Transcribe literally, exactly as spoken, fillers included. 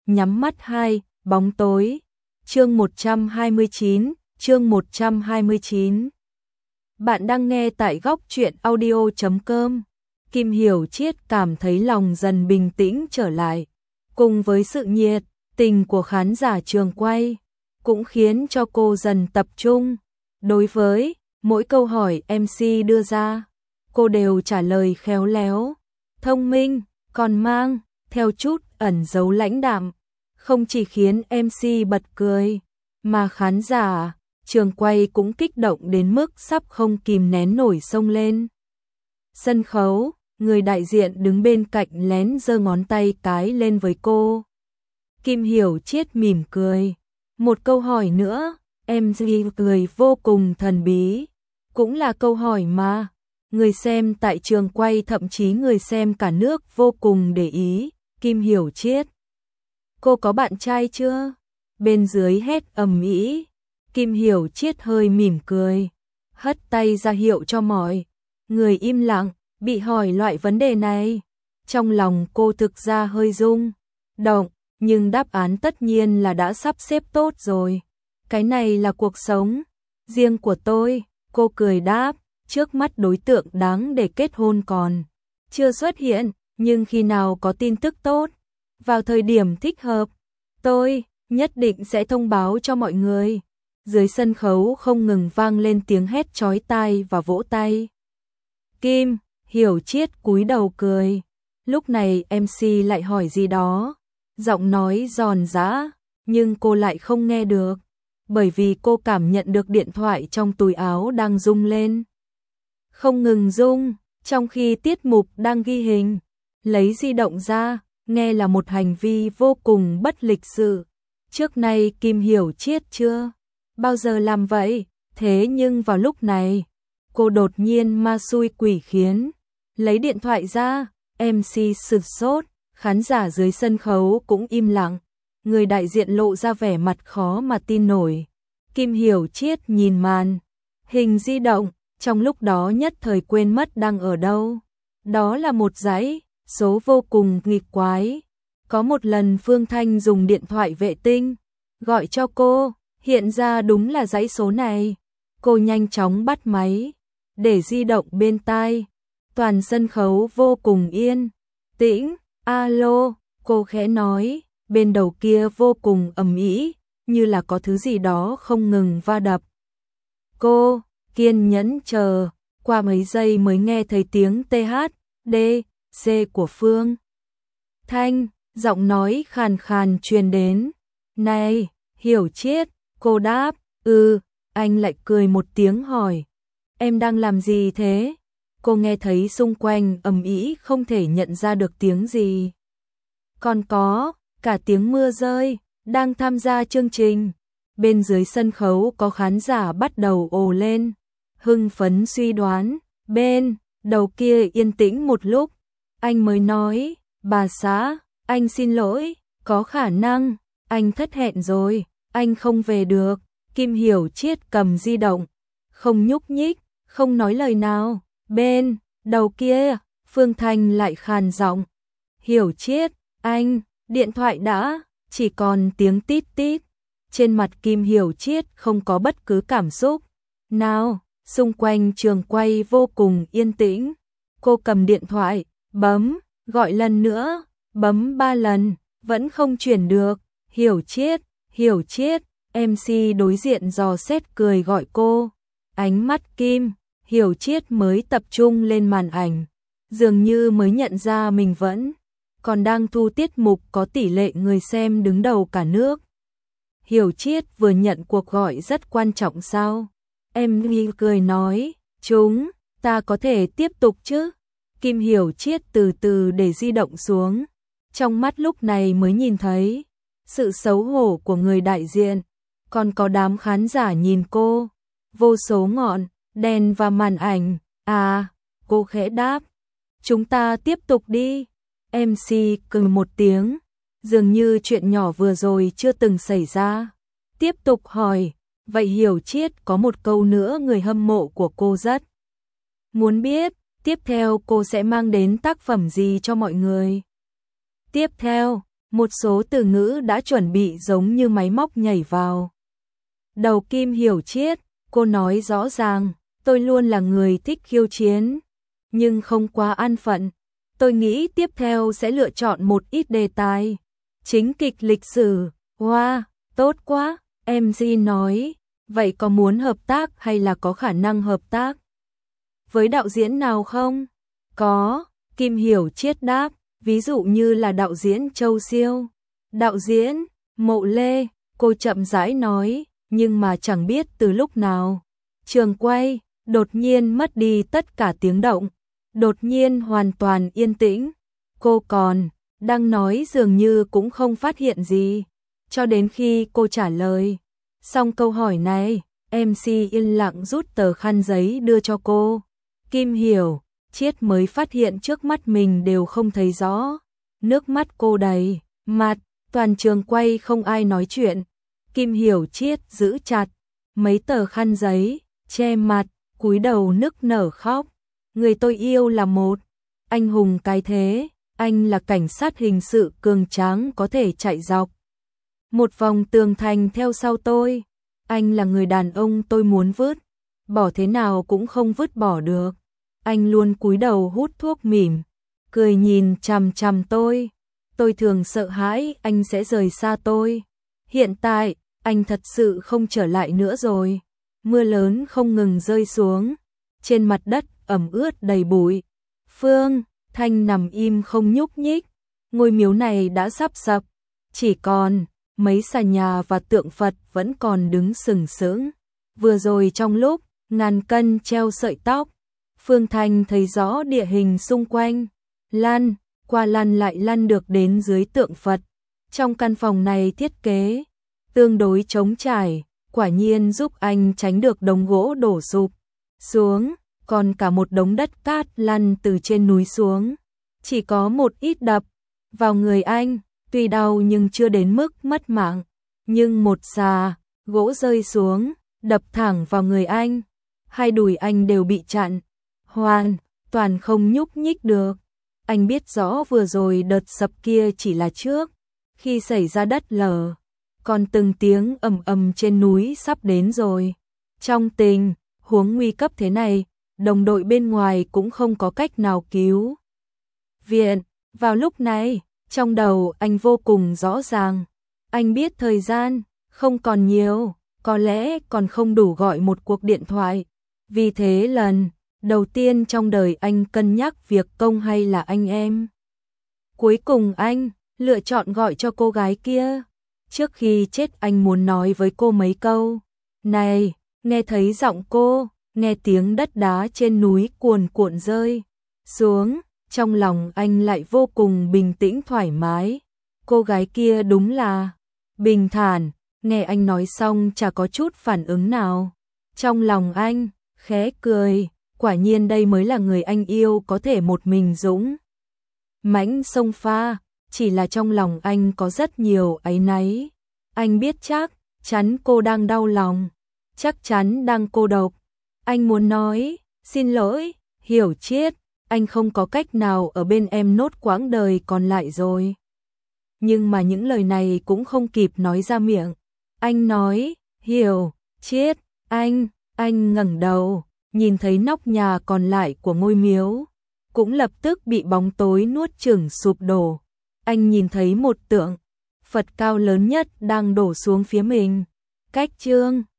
nhắm mắt hai, bóng tối. Chương một trăm hai mươi chín, chương một trăm hai mươi chín. Bạn đang nghe tại góc truyện audio chấm com. Kim Hiểu Triết cảm thấy lòng dần bình tĩnh trở lại, cùng với sự nhiệt tình của khán giả trường quay, cũng khiến cho cô dần tập trung. Đối với mỗi câu hỏi em xê đưa ra, cô đều trả lời khéo léo, thông minh, còn mang theo chút ẩn giấu lãnh đạm, không chỉ khiến em xê bật cười, mà khán giả trường quay cũng kích động đến mức sắp không kìm nén nổi xông lên sân khấu. Người đại diện đứng bên cạnh lén giơ ngón tay cái lên với cô. Kim Hiểu Triết mỉm cười. Một câu hỏi nữa, em xê cười vô cùng thần bí. Cũng là câu hỏi mà người xem tại trường quay, thậm chí người xem cả nước vô cùng để ý. Kim Hiểu Triết, cô có bạn trai chưa? Bên dưới hét ầm ĩ. Kim Hiểu Triết hơi mỉm cười, hất tay ra hiệu cho mọi người im lặng. Bị hỏi loại vấn đề này, trong lòng cô thực ra hơi rung động, nhưng đáp án tất nhiên là đã sắp xếp tốt rồi. Cái này là cuộc sống riêng của tôi, cô cười đáp. Trước mắt đối tượng đáng để kết hôn còn chưa xuất hiện, nhưng khi nào có tin tức tốt, vào thời điểm thích hợp, tôi nhất định sẽ thông báo cho mọi người. Dưới sân khấu không ngừng vang lên tiếng hét chói tai và vỗ tay. Kim Hiểu Triết cúi đầu cười. Lúc này em xê lại hỏi gì đó, giọng nói giòn giã, nhưng cô lại không nghe được, bởi vì cô cảm nhận được điện thoại trong túi áo đang rung lên, không ngừng rung, trong khi tiết mục đang ghi hình. Lấy di động ra, nghe là một hành vi vô cùng bất lịch sự. Trước nay Kim Hiểu Triết chưa bao giờ làm vậy, thế nhưng vào lúc này, cô đột nhiên ma xui quỷ khiến. Lấy điện thoại ra, em xê sửng sốt, khán giả dưới sân khấu cũng im lặng. Người đại diện lộ ra vẻ mặt khó mà tin nổi. Kim Hiểu Triết nhìn màn hình di động, trong lúc đó nhất thời quên mất đang ở đâu. Đó là một dãy số vô cùng nghịch quái. Có một lần Phương Thanh dùng điện thoại vệ tinh gọi cho cô, hiện ra đúng là dãy số này. Cô nhanh chóng bắt máy, để di động bên tai. Toàn sân khấu vô cùng yên tĩnh. Alo, cô khẽ nói. Bên đầu kia vô cùng ầm ĩ, như là có thứ gì đó không ngừng va đập. Cô kiên nhẫn chờ, qua mấy giây mới nghe thấy tiếng tê hát đê xê của Phương Thanh, giọng nói khàn khàn truyền đến. Này, Hiểu Triết, cô đáp. Ừ. Anh lại cười một tiếng hỏi, em đang làm gì thế? Cô nghe thấy xung quanh ầm ĩ không thể nhận ra được tiếng gì. Còn có cả tiếng mưa rơi, đang tham gia chương trình. Bên dưới sân khấu có khán giả bắt đầu ồ lên, hưng phấn suy đoán. Bên đầu kia yên tĩnh một lúc, anh mới nói, bà xã, anh xin lỗi, có khả năng anh thất hẹn rồi, anh không về được. Kim Hiểu Triết cầm di động, không nhúc nhích, không nói lời nào. Bên đầu kia, Phương Thanh lại khàn giọng, Hiểu Triết, anh, điện thoại đã, chỉ còn tiếng tít tít. Trên mặt Kim Hiểu Triết không có bất cứ cảm xúc nào, xung quanh trường quay vô cùng yên tĩnh. Cô cầm điện thoại, bấm, gọi lần nữa, bấm ba lần, vẫn không chuyển được. Hiểu Triết, Hiểu Triết, em xê đối diện dò xét cười gọi cô. Ánh mắt Kim Hiểu Triết mới tập trung lên màn ảnh, dường như mới nhận ra mình vẫn còn đang thu tiết mục có tỷ lệ người xem đứng đầu cả nước. Hiểu Triết vừa nhận cuộc gọi rất quan trọng sao? Em cười nói, chúng ta có thể tiếp tục chứ? Kim Hiểu Triết từ từ để di động xuống, trong mắt lúc này mới nhìn thấy sự xấu hổ của người đại diện, còn có đám khán giả nhìn cô, vô số ngọn đèn và màn ảnh. À, cô khẽ đáp, chúng ta tiếp tục đi. em xê cười một tiếng, dường như chuyện nhỏ vừa rồi chưa từng xảy ra. Tiếp tục hỏi, vậy Hiểu Triết có một câu nữa người hâm mộ của cô rất muốn biết, tiếp theo cô sẽ mang đến tác phẩm gì cho mọi người? Tiếp theo, Một số từ ngữ đã chuẩn bị giống như máy móc nhảy vào đầu Kim Hiểu Triết. Cô nói rõ ràng, tôi luôn là người thích khiêu chiến, nhưng không quá an phận. Tôi nghĩ tiếp theo sẽ lựa chọn một ít đề tài chính kịch lịch sử. Wow, tốt quá, em giê nói. Vậy có muốn hợp tác hay là có khả năng hợp tác với đạo diễn nào không? Có, Kim Hiểu Triết đáp, ví dụ như là đạo diễn Châu Siêu, đạo diễn Mộ Lê. Cô chậm rãi nói, nhưng mà chẳng biết từ lúc nào trường quay đột nhiên mất đi tất cả tiếng động, đột nhiên hoàn toàn yên tĩnh. Cô còn đang nói dường như cũng không phát hiện gì, cho đến khi cô trả lời xong câu hỏi này, em xê yên lặng rút tờ khăn giấy đưa cho cô. Kim Hiểu Triết mới phát hiện trước mắt mình đều không thấy rõ, nước mắt cô đầy mặt. Toàn trường quay không ai nói chuyện. Kim Hiểu Triết giữ chặt mấy tờ khăn giấy, che mặt, cúi đầu nức nở khóc. Người tôi yêu là một anh hùng cái thế, anh là cảnh sát hình sự cường tráng có thể chạy dọc một vòng tường thành theo sau tôi. Anh là người đàn ông tôi muốn vứt bỏ thế nào cũng không vứt bỏ được. Anh luôn cúi đầu hút thuốc mỉm, cười nhìn chằm chằm tôi. Tôi thường sợ hãi anh sẽ rời xa tôi. Hiện tại, anh thật sự không trở lại nữa rồi. Mưa lớn không ngừng rơi xuống, trên mặt đất ẩm ướt đầy bụi. Phương Thanh nằm im không nhúc nhích. Ngôi miếu này đã sắp sập, chỉ còn mấy xà nhà và tượng Phật vẫn còn đứng sừng sững. Vừa rồi trong lúc ngàn cân treo sợi tóc, Phương Thanh thấy rõ địa hình xung quanh, lăn qua lăn lại lăn được đến dưới tượng Phật. Trong căn phòng này thiết kế tương đối trống trải, quả nhiên giúp anh tránh được đống gỗ đổ sụp xuống, còn cả một đống đất cát lăn từ trên núi xuống. Chỉ có một ít đập vào người anh, tuy đau nhưng chưa đến mức mất mạng. Nhưng một xà gỗ rơi xuống, đập thẳng vào người anh. Hai đùi anh đều bị chặn, hoàn toàn không nhúc nhích được. Anh biết rõ vừa rồi đợt sập kia chỉ là trước khi xảy ra đất lở, còn từng tiếng ầm ầm trên núi sắp đến rồi. Trong tình huống nguy cấp thế này, đồng đội bên ngoài cũng không có cách nào cứu viện. Vào lúc này, trong đầu anh vô cùng rõ ràng. Anh biết thời gian không còn nhiều, có lẽ còn không đủ gọi một cuộc điện thoại. Vì thế lần đầu tiên trong đời anh cân nhắc việc công hay là anh em. Cuối cùng anh lựa chọn gọi cho cô gái kia. Trước khi chết anh muốn nói với cô mấy câu. Này, nghe thấy giọng cô, nghe tiếng đất đá trên núi cuồn cuộn rơi xuống, trong lòng anh lại vô cùng bình tĩnh thoải mái. Cô gái kia đúng là bình thản, nghe anh nói xong chả có chút phản ứng nào. Trong lòng anh khẽ cười, quả nhiên đây mới là người anh yêu có thể một mình dũng mãnh xông pha. Chỉ là trong lòng anh có rất nhiều áy náy. Anh biết chắc chắn cô đang đau lòng, chắc chắn đang cô độc. Anh muốn nói, xin lỗi, Hiểu Triết, anh không có cách nào ở bên em nốt quãng đời còn lại rồi. Nhưng mà những lời này cũng không kịp nói ra miệng. Anh nói, Hiểu Triết, anh, anh ngẩng đầu, nhìn thấy nóc nhà còn lại của ngôi miếu, cũng lập tức bị bóng tối nuốt chửng sụp đổ. Anh nhìn thấy một tượng Phật cao lớn nhất đang đổ xuống phía mình. Cách chương